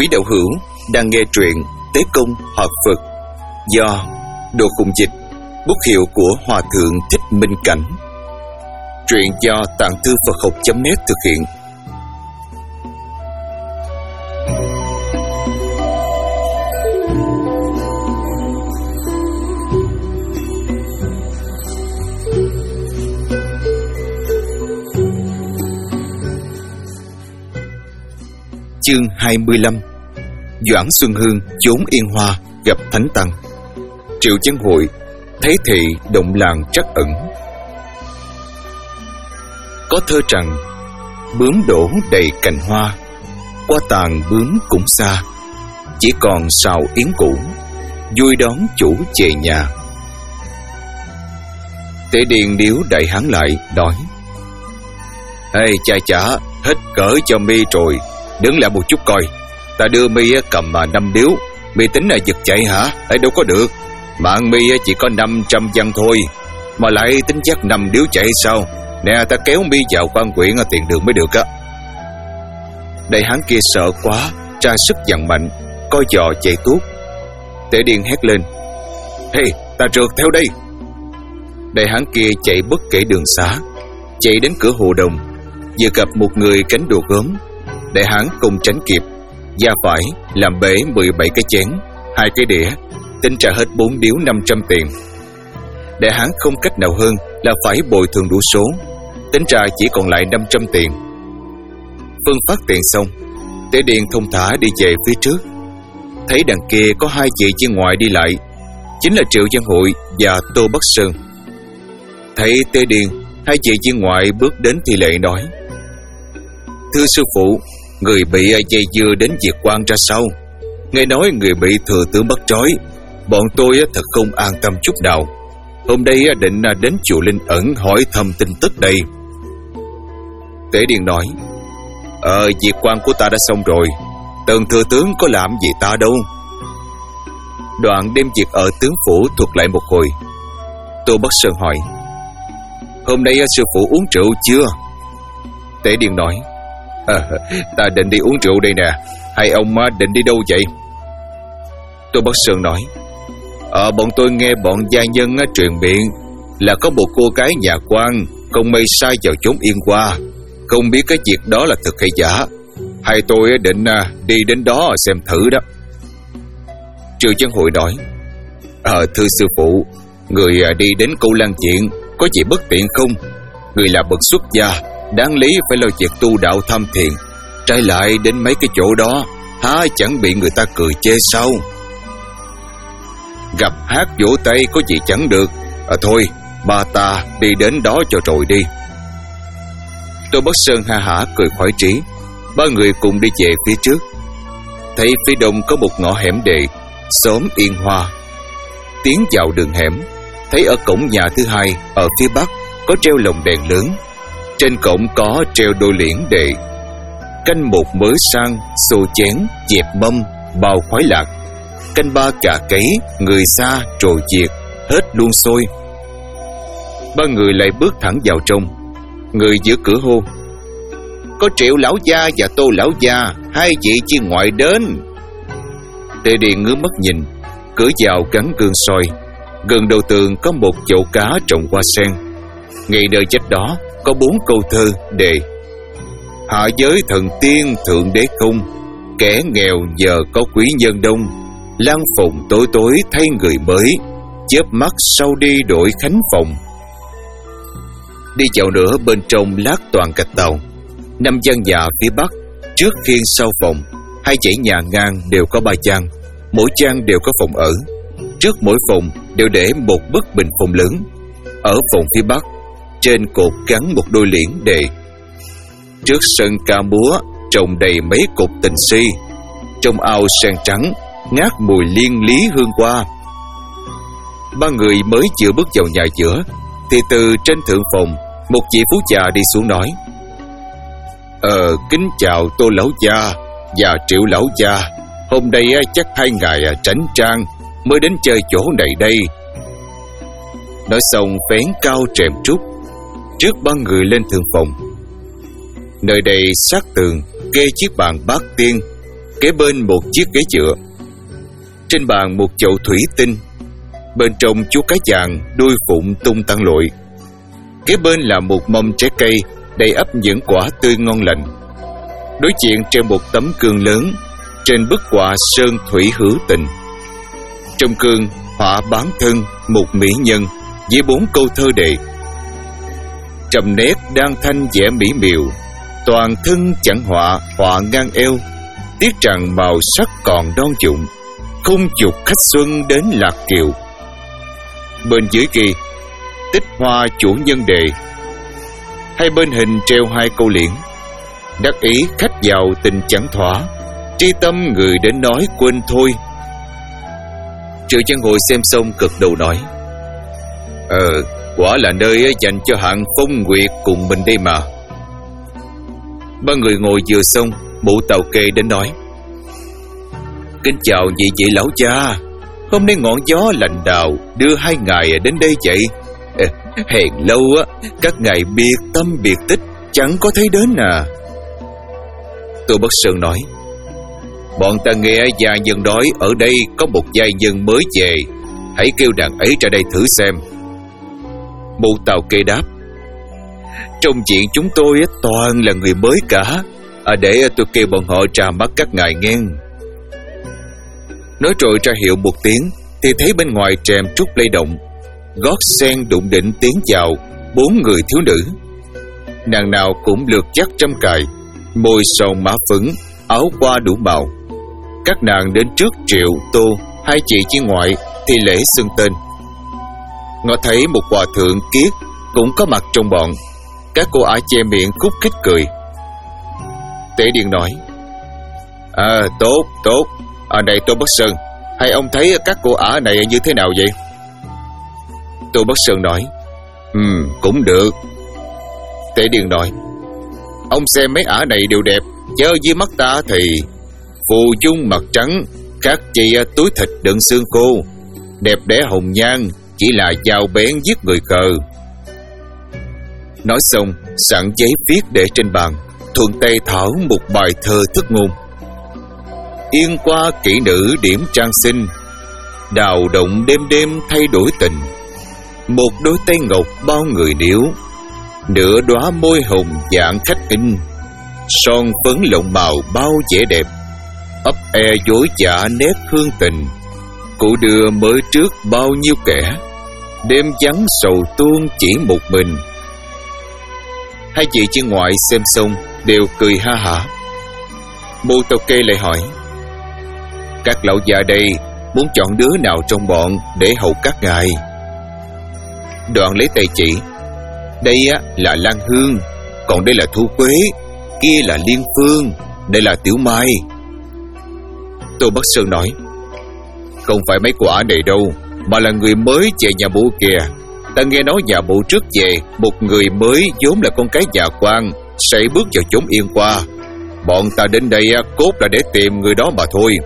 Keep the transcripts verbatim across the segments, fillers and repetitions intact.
Quý đạo hữu đang nghe truyện Tế Công Hợp Phật do Đồ Khùng Dịch, bút hiệu của Hòa Thượng Thích Minh Cảnh. Truyện do Tạng Thư Phật Học chấm net thực hiện. Chương hai mươi lăm. Doãn Xuân Hương trốn Yên Hoa gặp Thánh Tăng. Triệu Chân Hội thấy thị động làng trắc ẩn. Có thơ rằng: bướm đổ đầy cành hoa, qua tàn bướm cũng xa, chỉ còn sào yến cũ, vui đón chủ về nhà. Tế Điền điếu đại hán lại nói: Ê cha chả, hết cỡ cho mi rồi, đứng lại một chút coi. Ta đưa mi cầm mà năm điếu, mi tính là giật chạy hả? Ấy đâu có được. Mạng mi chỉ có năm trăm văn thôi, mà lại tính chắc năm điếu chạy sao? Nè, ta kéo mi vào quan quyện tiền đường mới được á. Đại hán kia sợ quá, ra sức dằn mạnh, coi dò chạy tuốt. Tế Điền hét lên: Ê, ta trượt theo đây. Đại hán kia chạy bất kể đường xá, chạy đến cửa hồ đồng, vừa gặp một người cánh đồ gốm. Đại hán không tránh kịp, da phải làm bể mười bảy cái chén, hai cái đĩa, tính trả hết bốn điếu năm trăm tiền. Đại hán không cách nào hơn là phải bồi thường đủ số, tính ra chỉ còn lại năm trăm tiền. Phân phát tiền xong, Tế Điền thông thả đi về phía trước. Thấy đằng kia có hai vị trên ngoài đi lại, chính là Triệu Chân Hội và Tô Bắc Sơn. Thấy Tế Điền, hai vị trên ngoài bước đến thi lễ nói: Thưa sư phụ, người bị dây dưa đến Diệt Quan ra sao? Nghe nói người bị thừa tướng bắt trói, bọn tôi thật không an tâm chút nào. Hôm nay định đến chùa Linh Ẩn hỏi thăm tin tức đây. Tế Điền nói: Ờ, Diệt Quan của ta đã xong rồi, Tần thừa tướng có làm gì ta đâu. Đoạn đêm việc ở tướng phủ thuật lại một hồi. Tô Bắc Sơn hỏi: Hôm nay sư phụ uống rượu chưa? Tế Điền nói: À, ta định đi uống rượu đây nè. Hai ông định đi đâu vậy? Tô Bắc Sơn nói: Ờ, bọn tôi nghe bọn gia nhân truyền miệng là có một cô gái nhà quan không may sai vào chốn Yên Hoa, không biết cái việc đó là thật hay giả. Hai tôi định đi đến đó xem thử đó. Triệu Chân Hội nói: Ờ, thưa sư phụ, người đi đến Câu Lan Chuyện có gì bất tiện không? Người là bậc xuất gia, đáng lý phải lo việc tu đạo tham thiền, trái lại đến mấy cái chỗ đó há chẳng bị người ta cười chê sao? Gặp hát vỗ tay có gì chẳng được. À thôi, ba ta đi đến đó cho rồi đi. Tô Bắc Sơn ha hả cười khoái trí. Ba người cùng đi về phía trước. Thấy phía đông có một ngõ hẻm đề, xóm Yên Hoa. Tiến vào đường hẻm, thấy ở cổng nhà thứ hai ở phía bắc có treo lồng đèn lớn. Trên cổng có treo đôi liễn đề: Canh một mới sang, xô chén, dẹp mâm, bao khoái lạc. Canh ba cà cấy, người xa trồi diệt, hết luôn xôi. Ba người lại bước thẳng vào trong. Người giữa cửa hô: Có Triệu lão gia và Tô lão gia, hai vị chi ngoại đến. Tế Điền ngước mắt nhìn, cửa vào gắn gương soi. Gần đầu tường có một chậu cá trồng hoa sen. Ngay nơi chết đó có bốn câu thơ đề: Hạ giới thần tiên thượng đế không, kẻ nghèo giờ có quý nhân đông. Lan phùng tối tối thay người mới, chớp mắt sau đi đổi khánh phòng. Đi vào nữa bên trong lát toàn gạch tàu. Năm gian nhà phía bắc, trước khiên sau phòng, hai dãy nhà ngang đều có ba gian, mỗi gian đều có phòng ở. Trước mỗi phòng đều để một bức bình phong lớn. Ở phòng phía bắc, trên cột gắn một đôi liễn đề: Trước sân ca múa trồng đầy mấy cột tình si, trong ao sen trắng ngát mùi liên lý hương hoa. Ba người mới vừa bước vào nhà giữa thì từ trên thượng phòng một vị phú già đi xuống nói: Ờ, kính chào Tô lão gia và Triệu lão gia. Hôm nay chắc hai ngài tránh trang mới đến chơi chỗ này đây. Nói xong vén cao rèm trúc, trước ba người lên thượng phòng. Nơi đây sát tường kê chiếc bàn bát tiên, kế bên một chiếc ghế dựa. Trên bàn một chậu thủy tinh, bên trong chú cá vàng đuôi phụng tung tăng lội. Kế bên là một mâm trái cây đầy ắp những quả tươi ngon lành. Đối diện treo một tấm gương lớn, trên bức họa sơn thủy hữu tình. Trong gương họa bán thân một mỹ nhân với bốn câu thơ đề: trầm nét đang thanh vẻ mỹ miều, toàn thân chẳng họa họa ngang eo, tiếc rằng màu sắc còn đon dụng, không chụp khách xuân đến Lạc Kiều. Bên dưới ghi tích hoa chủ nhân đề. Hai bên hình treo hai câu liễn: đắc ý khách vào tình chẳng thỏa, tri tâm người đến nói quên thôi. Triệu Chân Hồi xem xong gật đầu nói: Ờ, quả là nơi dành cho hạng phong nguyệt cùng mình đây mà. Ba người ngồi vừa xong, Mụ Tàu Kê đến nói: kính chào nhị vị lão cha, hôm nay ngọn gió lạnh đào đưa hai ngài đến đây vậy. Hẹn lâu á, các ngài biệt tâm biệt tích chẳng có thấy đến à. Tô Bất Sơn nói: bọn ta nghe gia nhân nói ở đây có một giai nhân mới về, hãy kêu nàng ấy ra đây thử xem. Mụ Tàu Kê đáp: trong chuyện chúng tôi toàn là người mới cả, à, để tôi kêu bọn họ ra mắt các ngài nghe. Nói rồi ra hiệu một tiếng, thì thấy bên ngoài rèm trúc lay động, gót sen đụng đỉnh tiến vào bốn người thiếu nữ. Nàng nào cũng lượt dắt trăm cài, môi son mã phấn, áo qua đủ màu. Các nàng đến trước Triệu, Tô, hai chị chi ngoại thì lễ xưng tên. Ngó thấy một hòa thượng kiết cũng có mặt trong bọn, các cô ả che miệng khúc khích cười. Tế Điền nói: À tốt, tốt. À này Tô Bất Sơn, hay ông thấy các cô ả này như thế nào vậy? Tô Bất Sơn nói: Ừ, cũng được. Tế Điền nói: ông xem mấy ả này đều đẹp, chứ dưới mắt ta thì phù dung mặt trắng, khác chi túi thịt đựng xương khô, đẹp đẽ hồng nhan, chỉ là dao bén giết người khờ. Nói xong, sẵn giấy viết để trên bàn, thuận tay thảo một bài thơ thức ngôn: yên qua kỹ nữ điểm trang sinh, đào động đêm đêm thay đổi tình, một đôi tay ngọc bao người níu, nửa đóa môi hồng dạng khách in, son phấn lộng màu bao vẻ đẹp, ấp e dối chả nét hương tình, cụ đưa mới trước bao nhiêu kẻ, đêm vắng sầu tuôn chỉ một mình. Hai chị chi ngoại xem xong đều cười ha hả. Mụ Tàu Kê lại hỏi: các lão già đây muốn chọn đứa nào trong bọn để hầu các ngài? Đoạn lấy tay chỉ: đây á là Lan Hương, còn đây là Thu Quế, kia là Liên Phương, đây là Tiểu Mai. Tô Bất Sơn nói: không phải mấy cô ả này đâu, mà là người mới về nhà bộ kìa. Ta nghe nói nhà bộ trước về, một người mới vốn là con cái nhà quan sẽ bước vào chốn Yên Qua. Bọn ta đến đây cốt là để tìm người đó mà thôi.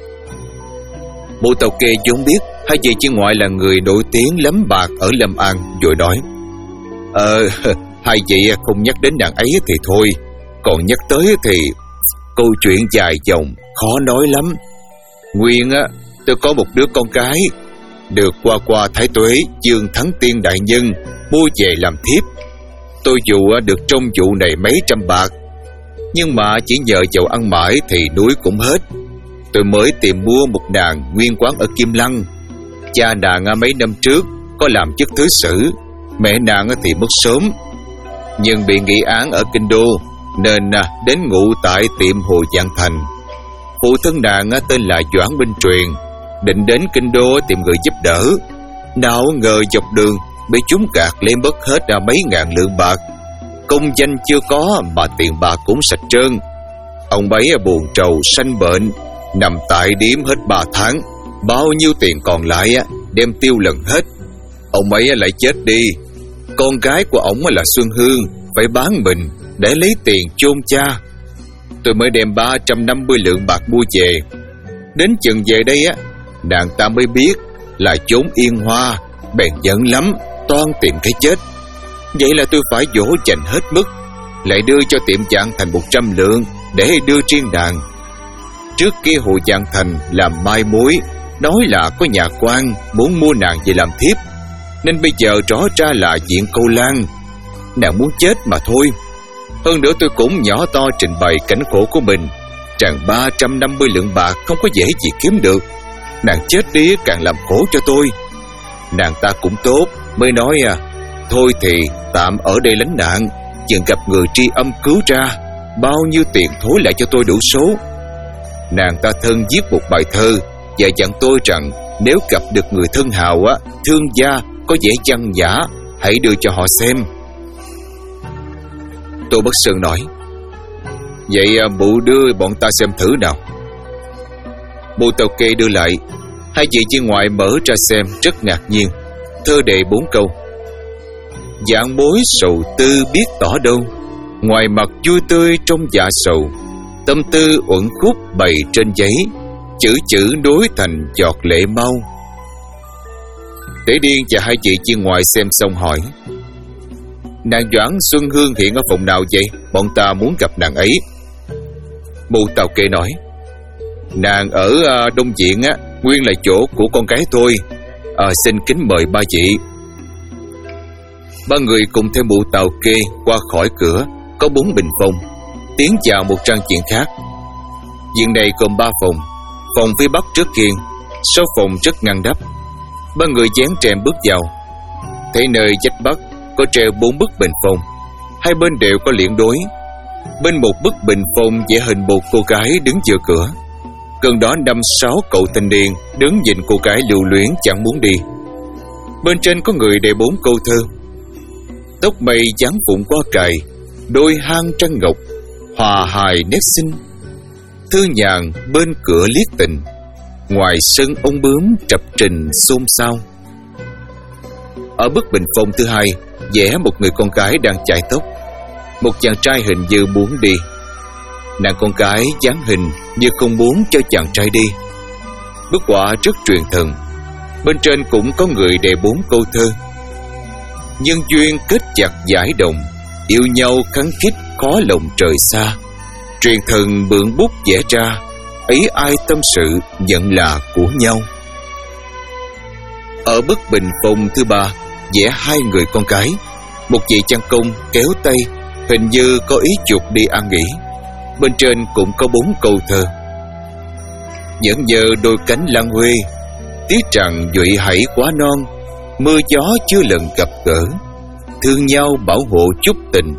Mụ Tàu Kê vốn biết hai vị chi ngoại là người nổi tiếng lắm bạc ở Lâm An, rồi nói: Ờ, hai vị không nhắc đến nàng ấy thì thôi, còn nhắc tới thì câu chuyện dài dòng, khó nói lắm. Nguyên á, tôi có một đứa con cái, được qua qua Thái Tuế Dương Thắng Tiên đại nhân mua về làm thiếp. Tôi dù được trong vụ này mấy trăm bạc, nhưng mà chỉ nhờ giàu ăn mãi thì núi cũng hết. Tôi mới tìm mua một nàng nguyên quán ở Kim Lăng. Cha nàng mấy năm trước có làm chức thứ sử, mẹ nàng thì mất sớm, nhưng bị nghị án ở Kinh Đô, nên đến ngụ tại tiệm Hồ Giang Thành. Phụ thân nàng tên là Doãn Minh Truyền, định đến Kinh Đô tìm người giúp đỡ. Nào ngờ dọc đường bị chúng gạt lấy mất hết ra mấy ngàn lượng bạc. Công danh chưa có mà tiền bạc cũng sạch trơn. Ông ấy buồn trầu sanh bệnh, nằm tại điếm hết ba tháng. Bao nhiêu tiền còn lại đem tiêu lần hết. Ông ấy lại chết đi. Con gái của ông là Xuân Hương phải bán mình để lấy tiền chôn cha. Tôi mới đem ba trăm năm mươi lượng bạc mua về. Đến chừng về đây á, nàng ta mới biết là chốn Yên Hoa, bèn giận lắm, toan tìm cái chết. Vậy là tôi phải dỗ dành hết mức, lại đưa cho tiệm Giang Thành một trăm lượng để đưa riêng nàng. Trước kia Hồ Giang Thành làm mai mối, nói là có nhà quan muốn mua nàng về làm thiếp, nên bây giờ rõ ra là diện Câu Lan. Nàng muốn chết mà thôi. Hơn nữa tôi cũng nhỏ to trình bày cảnh khổ của mình, rằng ba trăm năm mươi lượng bạc không có dễ gì kiếm được. Nàng chết đi càng làm khổ cho tôi. Nàng ta cũng tốt, mới nói à, thôi thì tạm ở đây lánh nạn, chừng gặp người tri âm cứu ra, bao nhiêu tiền thối lại cho tôi đủ số. Nàng ta thân viết một bài thơ và dặn tôi rằng nếu gặp được người thân hào á, thương gia có vẻ văn nhã, hãy đưa cho họ xem. Tô Bất Sơn nói, vậy mụ đưa bọn ta xem thử nào. Mụ Tàu Kê đưa lại. Hai vị viên ngoại mở ra xem rất ngạc nhiên. Thơ đề bốn câu: dạng mối sầu tư biết tỏ đâu, ngoài mặt vui tươi trong dạ sầu, tâm tư uẩn khúc bày trên giấy, chữ chữ nối thành giọt lệ mau. Tế Điên và hai vị viên ngoại xem xong hỏi, nàng Doãn Xuân Hương hiện ở phòng nào vậy? Bọn ta muốn gặp nàng ấy. Mụ Tàu Kê nói, nàng ở uh, Đông Viện á, nguyên là chỗ của con gái tôi. à, Xin kính mời ba vị. Ba người cùng theo mụ Tàu Kê qua khỏi cửa có bốn bình phong, tiến vào một trang viện khác. Viện này gồm ba phòng. Phòng phía bắc trước kiên, sau phòng rất ngăn đắp. Ba người dán rèm bước vào. Thấy nơi vách bắc có treo bốn bức bình phong, hai bên đều có liễn đối. Bên một bức bình phong vẽ hình một cô gái đứng giữa cửa. Gần đó năm sáu cậu thanh niên đứng nhìn cô gái lưu luyến chẳng muốn đi. Bên trên có người đề bốn câu thơ: tóc mây dáng vụn qua cài, đôi hang trăng ngọc, hòa hài nét xinh. Thư nhàn bên cửa liếc tình, ngoài sân ông bướm trập trình xôn xao. Ở bức bình phong thứ hai vẽ một người con gái đang chải tóc. Một chàng trai hình như muốn đi. Nàng con gái dáng hình như không muốn cho chàng trai đi. Bức họa rất truyền thần. Bên trên cũng có người đề bốn câu thơ: nhân duyên kết chặt giải đồng, yêu nhau khăng khít khó lòng trời xa. Truyền thần mượn bút vẽ ra, ấy ai tâm sự nhận là của nhau. Ở bức bình phong thứ ba vẽ hai người con gái. Một vị trang công kéo tay, hình như có ý chuột đi an nghỉ. Bên trên cũng có bốn câu thơ: vẫn nhờ đôi cánh lan huê, tiếc rằng duệ hãy quá non, mưa gió chưa lần gặp gỡ, thương nhau bảo hộ chút tình.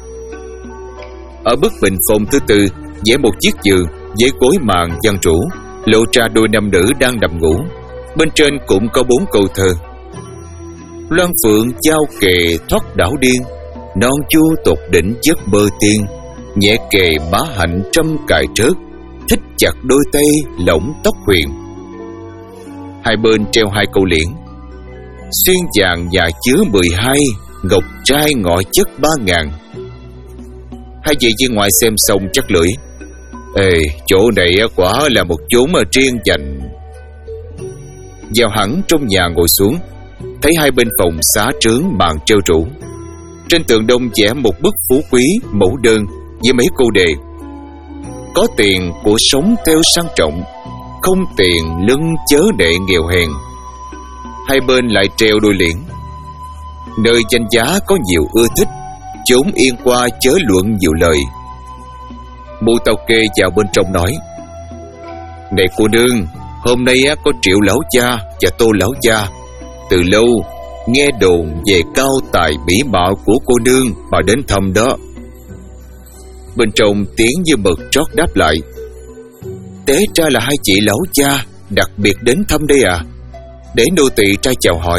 Ở bức bình phong thứ tư vẽ một chiếc giường với gối màn giăng trũ, lộ ra đôi nam nữ đang nằm ngủ. Bên trên cũng có bốn câu thơ: loan phượng giao kề thoát đảo điên, non chua tột đỉnh giấc bơ tiên, nhẹ kề má hạnh trăm cài trớt, thích chặt đôi tay lỏng tóc huyền. Hai bên treo hai câu liễn: xuyên vàng nhà chứa mười hai, ngọc trai ngọ chất ba ngàn. Hai vị viên ngoại xem xong chắc lưỡi: ê, chỗ này quả là một chốn mà riêng dành. Vào hẳn trong nhà ngồi xuống, thấy hai bên phòng xá trướng bàn treo trụ. Trên tường đông vẽ một bức phú quý mẫu đơn với mấy câu đề: có tiền của sống theo sang trọng, không tiền lưng chớ đệ nghèo hèn. Hai bên lại treo đôi liễn: nơi danh giá có nhiều ưa thích, chốn yên qua chớ luận nhiều lời. Mụ Tàu Kê vào bên trong nói: này cô nương, hôm nay có Triệu lão cha và Tô lão cha từ lâu nghe đồn về cao tài mỹ mạo của cô nương mà đến thăm đó. Bên trong tiếng như mực trót đáp lại: té ra là hai chị lão cha đặc biệt đến thăm đây à? Để nô tỳ trai chào hỏi.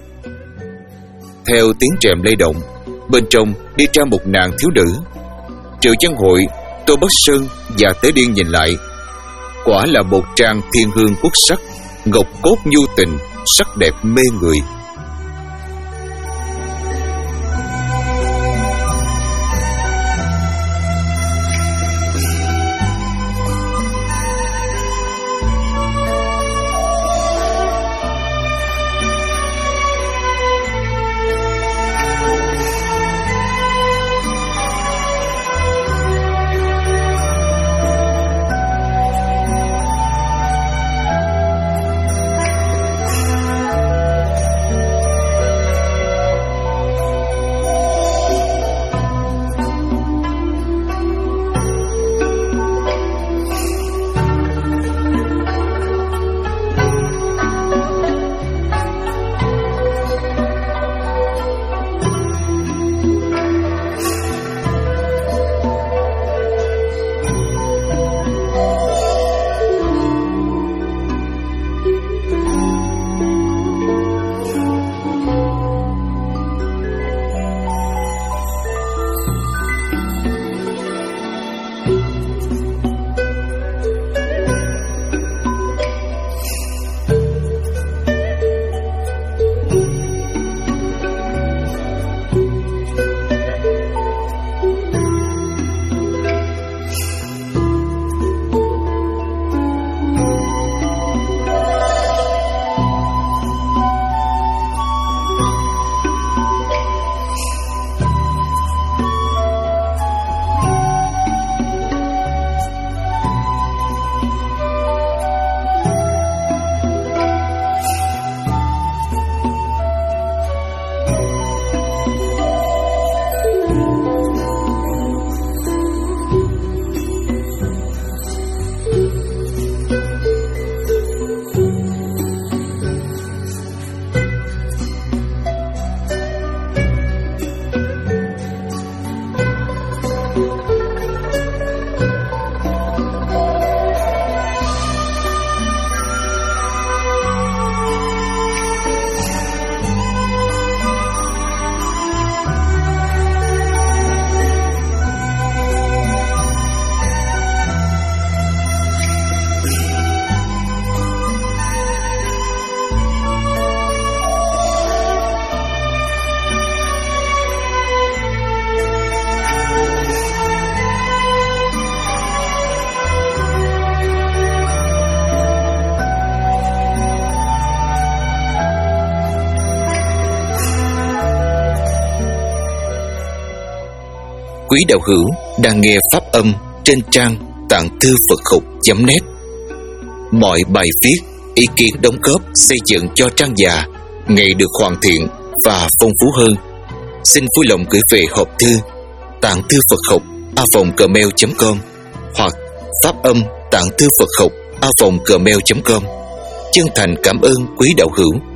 Theo tiếng rèm lay động, bên trong đi ra một nàng thiếu nữ. Triệu Văn Hội, Tô Bất Sơn và Tế Điên nhìn lại, quả là một trang thiên hương quốc sắc, ngọc cốt nhu tình, sắc đẹp mê người. quý đạo hữu đang nghe pháp âm trên trang tạng thư Phật học chấm net. Mọi bài viết, ý kiến đóng góp xây dựng cho trang già ngày được hoàn thiện và phong phú hơn. Xin vui lòng gửi về hộp thư tạng thư Phật học a vòng gmail chấm com hoặc pháp âm tạng thư Phật học a vòng gmail chấm com. Chân thành cảm ơn quý đạo hữu.